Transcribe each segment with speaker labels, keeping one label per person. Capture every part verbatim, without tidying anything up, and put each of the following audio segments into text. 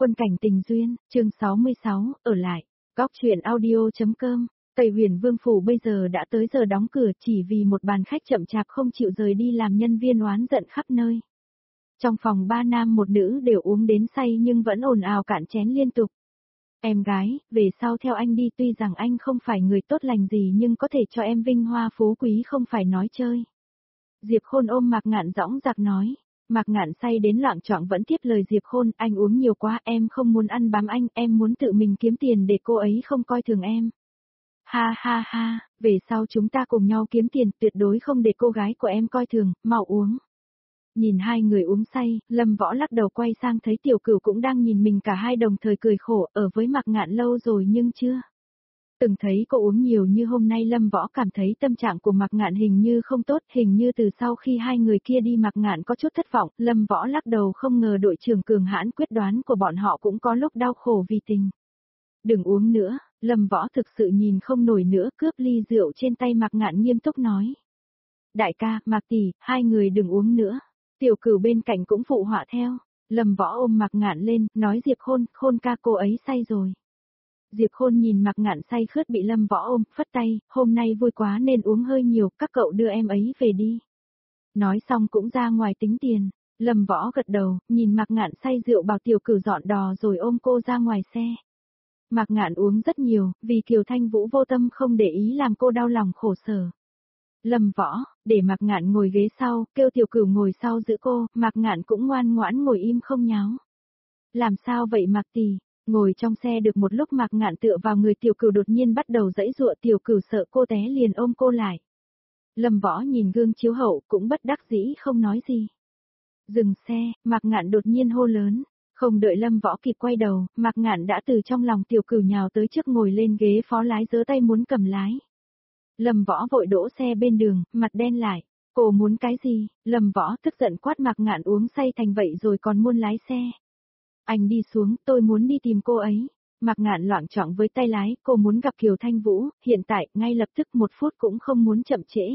Speaker 1: Quân cảnh tình duyên, chương sáu mươi sáu, ở lại. Góc truyện audio.com. Tây Huyền Vương phủ bây giờ đã tới giờ đóng cửa chỉ vì một bàn khách chậm chạp không chịu rời đi làm nhân viên oán giận khắp nơi. Trong phòng ba nam một nữ đều uống đến say nhưng vẫn ồn ào cạn chén liên tục. Em gái, về sau theo anh đi, tuy rằng anh không phải người tốt lành gì nhưng có thể cho em vinh hoa phú quý không phải nói chơi. Diệp Khôn ôm Mạc Ngạn dõng dạc nói. Mạc Ngạn say đến loạng choạng vẫn tiếp lời Diệp Khôn, anh uống nhiều quá, em không muốn ăn bám anh, em muốn tự mình kiếm tiền để cô ấy không coi thường em. Ha ha ha, về sau chúng ta cùng nhau kiếm tiền, tuyệt đối không để cô gái của em coi thường, mau uống. Nhìn hai người uống say, Lâm Võ lắc đầu quay sang thấy Tiểu Cửu cũng đang nhìn mình, cả hai đồng thời cười khổ, ở với Mạc Ngạn lâu rồi nhưng chưa từng thấy cô uống nhiều như hôm nay. Lâm Võ cảm thấy tâm trạng của Mạc Ngạn hình như không tốt, hình như từ sau khi hai người kia đi Mạc Ngạn có chút thất vọng. Lâm Võ lắc đầu, không ngờ đội trưởng cường hãn quyết đoán của bọn họ cũng có lúc đau khổ vì tình. Đừng uống nữa, Lâm Võ thực sự nhìn không nổi nữa, cướp ly rượu trên tay Mạc Ngạn nghiêm túc nói. Đại ca, Mạc tỷ, hai người đừng uống nữa. Tiểu Cửu bên cạnh cũng phụ họa theo. Lâm Võ ôm Mạc Ngạn lên, nói Diệp Khôn, Khôn ca cô ấy say rồi. Diệp Khôn nhìn Mạc Ngạn say khướt bị Lâm Võ ôm, phất tay, hôm nay vui quá nên uống hơi nhiều, các cậu đưa em ấy về đi. Nói xong cũng ra ngoài tính tiền. Lâm Võ gật đầu, nhìn Mạc Ngạn say rượu bảo Tiểu Cửu dọn đò rồi ôm cô ra ngoài xe. Mạc Ngạn uống rất nhiều, vì Kiều Thanh Vũ vô tâm không để ý làm cô đau lòng khổ sở. Lâm Võ, để Mạc Ngạn ngồi ghế sau, kêu Tiểu Cửu ngồi sau giữ cô, Mạc Ngạn cũng ngoan ngoãn ngồi im không nháo. Làm sao vậy Mạc tỷ? Ngồi trong xe được một lúc Mạc Ngạn tựa vào người Tiểu Cửu đột nhiên bắt đầu giãy giụa, Tiểu Cửu sợ cô té liền ôm cô lại. Lâm Võ nhìn gương chiếu hậu cũng bất đắc dĩ không nói gì. Dừng xe, Mạc Ngạn đột nhiên hô lớn. Không đợi Lâm Võ kịp quay đầu, Mạc Ngạn đã từ trong lòng Tiểu Cửu nhào tới trước ngồi lên ghế phó lái giơ tay muốn cầm lái. Lâm Võ vội đỗ xe bên đường, mặt đen lại. Cô muốn cái gì? Lâm Võ tức giận quát Mạc Ngạn uống say thành vậy rồi còn muốn lái xe. Anh đi xuống, tôi muốn đi tìm cô ấy. Mạc Ngạn loạng choạng với tay lái, cô muốn gặp Kiều Thanh Vũ, hiện tại, ngay lập tức, một phút cũng không muốn chậm trễ.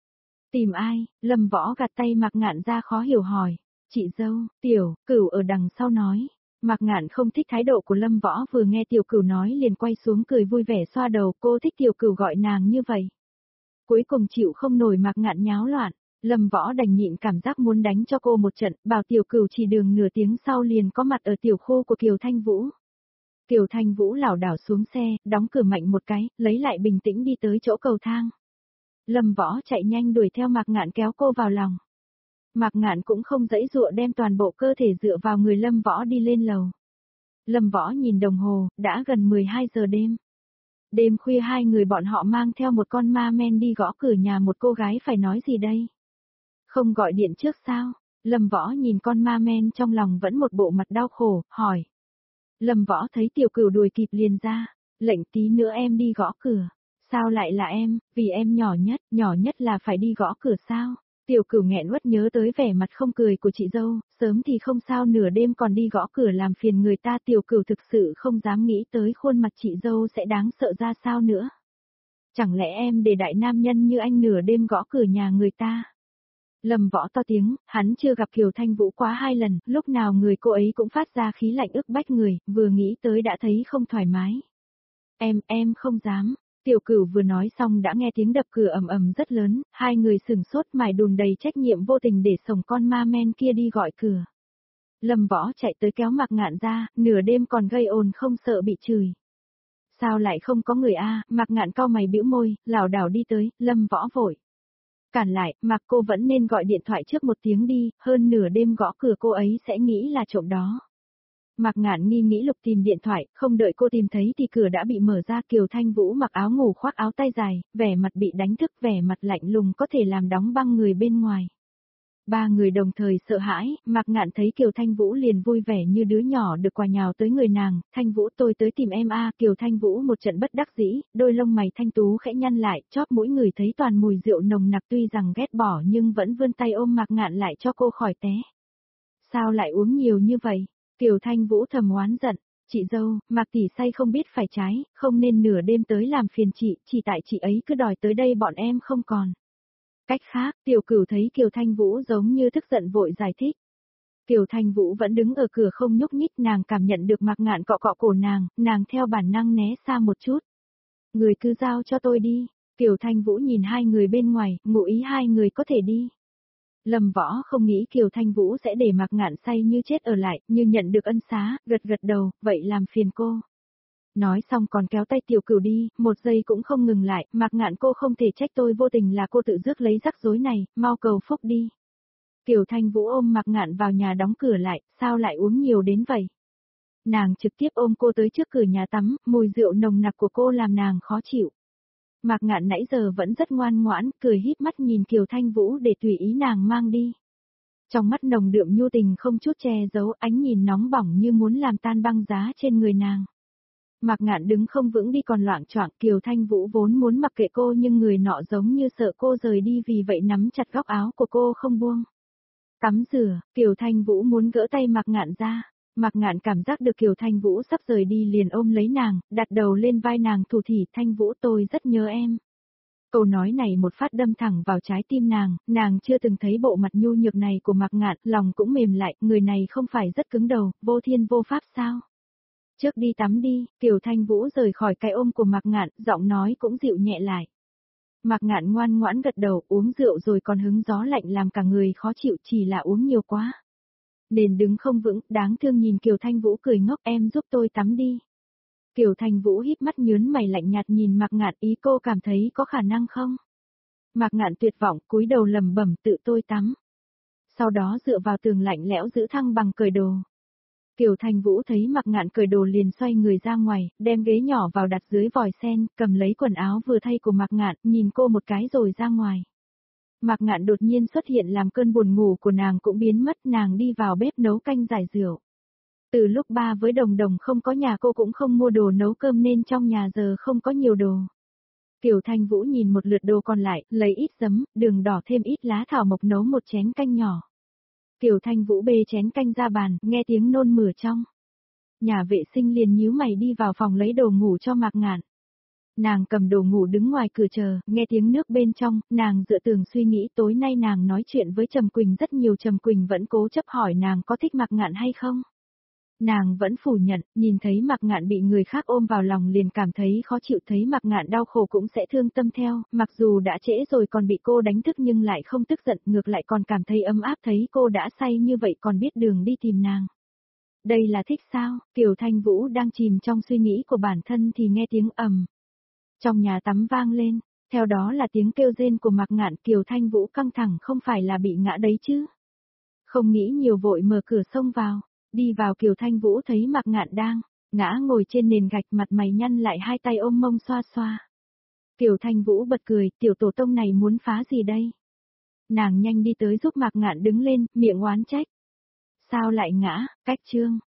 Speaker 1: Tìm ai? Lâm Võ gạt tay Mạc Ngạn ra khó hiểu hỏi. Chị dâu, Tiểu Cửu ở đằng sau nói. Mạc Ngạn không thích thái độ của Lâm Võ, vừa nghe Tiểu Cửu nói liền quay xuống cười vui vẻ xoa đầu, cô thích Tiểu Cửu gọi nàng như vậy. Cuối cùng chịu không nổi Mạc Ngạn nháo loạn. Lâm Võ đành nhịn cảm giác muốn đánh cho cô một trận, bảo Tiểu Cửu chỉ đường nửa tiếng sau liền có mặt ở tiểu khu của Kiều Thanh Vũ. Kiều Thanh Vũ lảo đảo xuống xe, đóng cửa mạnh một cái, lấy lại bình tĩnh đi tới chỗ cầu thang. Lâm Võ chạy nhanh đuổi theo Mạc Ngạn kéo cô vào lòng. Mạc Ngạn cũng không giãy giụa, đem toàn bộ cơ thể dựa vào người Lâm Võ đi lên lầu. Lâm Võ nhìn đồng hồ, đã gần mười hai giờ đêm. Đêm khuya hai người bọn họ mang theo một con ma men đi gõ cửa nhà một cô gái, phải nói gì đây? Không gọi điện trước sao? Lâm Võ nhìn con ma men trong lòng vẫn một bộ mặt đau khổ, hỏi. Lâm Võ thấy Tiểu Cửu đuổi kịp liền ra, lệnh tí nữa em đi gõ cửa. Sao lại là em, vì em nhỏ nhất, nhỏ nhất là phải đi gõ cửa sao? Tiểu Cửu nghẹn uất nhớ tới vẻ mặt không cười của chị dâu, sớm thì không sao nửa đêm còn đi gõ cửa làm phiền người ta. Tiểu Cửu thực sự không dám nghĩ tới khuôn mặt chị dâu sẽ đáng sợ ra sao nữa. Chẳng lẽ em để đại nam nhân như anh nửa đêm gõ cửa nhà người ta? Lâm Võ to tiếng, hắn chưa gặp Kiều Thanh Vũ quá hai lần, lúc nào người cô ấy cũng phát ra khí lạnh ức bách người, vừa nghĩ tới đã thấy không thoải mái. Em, em không dám. Tiểu Cửu vừa nói xong đã nghe tiếng đập cửa ầm ầm rất lớn, hai người sừng sốt mải đùn đầy trách nhiệm vô tình để sổng con ma men kia đi gọi cửa. Lâm Võ chạy tới kéo Mạc Ngạn ra, nửa đêm còn gây ồn không sợ bị chửi. Sao lại không có người a? Mạc Ngạn cau mày bĩu môi, lảo đảo đi tới, Lâm Võ vội cản lại, Mạc cô vẫn nên gọi điện thoại trước một tiếng đi, hơn nửa đêm gõ cửa cô ấy sẽ nghĩ là trộm đó. Mạc Ngạn nghi nghĩ lục tìm điện thoại, không đợi cô tìm thấy thì cửa đã bị mở ra. Kiều Thanh Vũ mặc áo ngủ khoác áo tay dài, vẻ mặt bị đánh thức, vẻ mặt lạnh lùng có thể làm đóng băng người bên ngoài. Ba người đồng thời sợ hãi, Mạc Ngạn thấy Kiều Thanh Vũ liền vui vẻ như đứa nhỏ được quà nhào tới người nàng. Thanh Vũ, tôi tới tìm em a. Kiều Thanh Vũ một trận bất đắc dĩ, đôi lông mày thanh tú khẽ nhăn lại, chóp mũi người thấy toàn mùi rượu nồng nặc, tuy rằng ghét bỏ nhưng vẫn vươn tay ôm Mạc Ngạn lại cho cô khỏi té. Sao lại uống nhiều như vậy? Kiều Thanh Vũ thầm oán giận. Chị dâu, Mạc tỷ say không biết phải trái, không nên nửa đêm tới làm phiền chị, chỉ tại chị ấy cứ đòi tới đây bọn em không còn cách khác. Tiểu Cửu thấy Kiều Thanh Vũ giống như tức giận vội giải thích. Kiều Thanh Vũ vẫn đứng ở cửa không nhúc nhích, nàng cảm nhận được Mạc Ngạn cọ cọ cổ nàng, nàng theo bản năng né xa một chút. Người cứ giao cho tôi đi. Kiều Thanh Vũ nhìn hai người bên ngoài, ngụ ý hai người có thể đi. Lâm Võ không nghĩ Kiều Thanh Vũ sẽ để Mạc Ngạn say như chết ở lại, như nhận được ân xá, gật gật đầu, vậy làm phiền cô. Nói xong còn kéo tay Tiểu Cửu đi, một giây cũng không ngừng lại, Mạc Ngạn cô không thể trách tôi vô tình là cô tự rước lấy rắc rối này, mau cầu phúc đi. Kiều Thanh Vũ ôm Mạc Ngạn vào nhà đóng cửa lại, sao lại uống nhiều đến vậy? Nàng trực tiếp ôm cô tới trước cửa nhà tắm, mùi rượu nồng nặc của cô làm nàng khó chịu. Mạc Ngạn nãy giờ vẫn rất ngoan ngoãn, cười híp mắt nhìn Kiều Thanh Vũ để tùy ý nàng mang đi. Trong mắt nồng đượm nhu tình không chút che giấu, ánh nhìn nóng bỏng như muốn làm tan băng giá trên người nàng. Mạc Ngạn đứng không vững đi còn loạng choạng, Kiều Thanh Vũ vốn muốn mặc kệ cô nhưng người nọ giống như sợ cô rời đi vì vậy nắm chặt góc áo của cô không buông. Tắm rửa, Kiều Thanh Vũ muốn gỡ tay Mạc Ngạn ra. Mạc Ngạn cảm giác được Kiều Thanh Vũ sắp rời đi liền ôm lấy nàng, đặt đầu lên vai nàng thủ thỉ, Thanh Vũ tôi rất nhớ em. Câu nói này một phát đâm thẳng vào trái tim nàng, nàng chưa từng thấy bộ mặt nhu nhược này của Mạc Ngạn, lòng cũng mềm lại, người này không phải rất cứng đầu, vô thiên vô pháp sao? Trước đi tắm đi, Kiều Thanh Vũ rời khỏi cái ôm của Mạc Ngạn, giọng nói cũng dịu nhẹ lại. Mạc Ngạn ngoan ngoãn gật đầu, uống rượu rồi còn hứng gió lạnh làm cả người khó chịu, chỉ là uống nhiều quá. Nên đứng không vững, đáng thương nhìn Kiều Thanh Vũ cười ngốc, em giúp tôi tắm đi. Kiều Thanh Vũ híp mắt nhớn mày lạnh nhạt nhìn Mạc Ngạn, ý cô cảm thấy có khả năng không? Mạc Ngạn tuyệt vọng, cúi đầu lẩm bẩm tự tôi tắm. Sau đó dựa vào tường lạnh lẽo giữ thăng bằng cởi đồ. Kiều Thanh Vũ thấy Mạc Ngạn cởi đồ liền xoay người ra ngoài, đem ghế nhỏ vào đặt dưới vòi sen, cầm lấy quần áo vừa thay của Mạc Ngạn, nhìn cô một cái rồi ra ngoài. Mạc Ngạn đột nhiên xuất hiện làm cơn buồn ngủ của nàng cũng biến mất, nàng đi vào bếp nấu canh giải rượu. Từ lúc ba với Đồng Đồng không có nhà cô cũng không mua đồ nấu cơm nên trong nhà giờ không có nhiều đồ. Kiều Thanh Vũ nhìn một lượt đồ còn lại, lấy ít giấm, đường đỏ thêm ít lá thảo mộc nấu một chén canh nhỏ. Kiều Thanh Vũ bê chén canh ra bàn, nghe tiếng nôn mửa trong. Nhà vệ sinh liền nhíu mày đi vào phòng lấy đồ ngủ cho Mạc Ngạn. Nàng cầm đồ ngủ đứng ngoài cửa chờ, nghe tiếng nước bên trong, nàng dựa tường suy nghĩ tối nay nàng nói chuyện với Trầm Quỳnh rất nhiều, Trầm Quỳnh vẫn cố chấp hỏi nàng có thích Mạc Ngạn hay không. Nàng vẫn phủ nhận, nhìn thấy Mạc Ngạn bị người khác ôm vào lòng liền cảm thấy khó chịu, thấy Mạc Ngạn đau khổ cũng sẽ thương tâm theo, mặc dù đã trễ rồi còn bị cô đánh thức nhưng lại không tức giận, ngược lại còn cảm thấy ấm áp thấy cô đã say như vậy còn biết đường đi tìm nàng. Đây là thích sao? Kiều Thanh Vũ đang chìm trong suy nghĩ của bản thân thì nghe tiếng ầm. Trong nhà tắm vang lên, theo đó là tiếng kêu rên của Mạc Ngạn, Kiều Thanh Vũ căng thẳng không phải là bị ngã đấy chứ. Không nghĩ nhiều vội mở cửa xông vào. Đi vào Kiều Thanh Vũ thấy Mạc Ngạn đang ngã ngồi trên nền gạch, mặt mày nhăn lại, hai tay ôm mông xoa xoa. Kiều Thanh Vũ bật cười, tiểu tổ tông này muốn phá gì đây? Nàng nhanh đi tới giúp Mạc Ngạn đứng lên, miệng oán trách. Sao lại ngã, cách chương.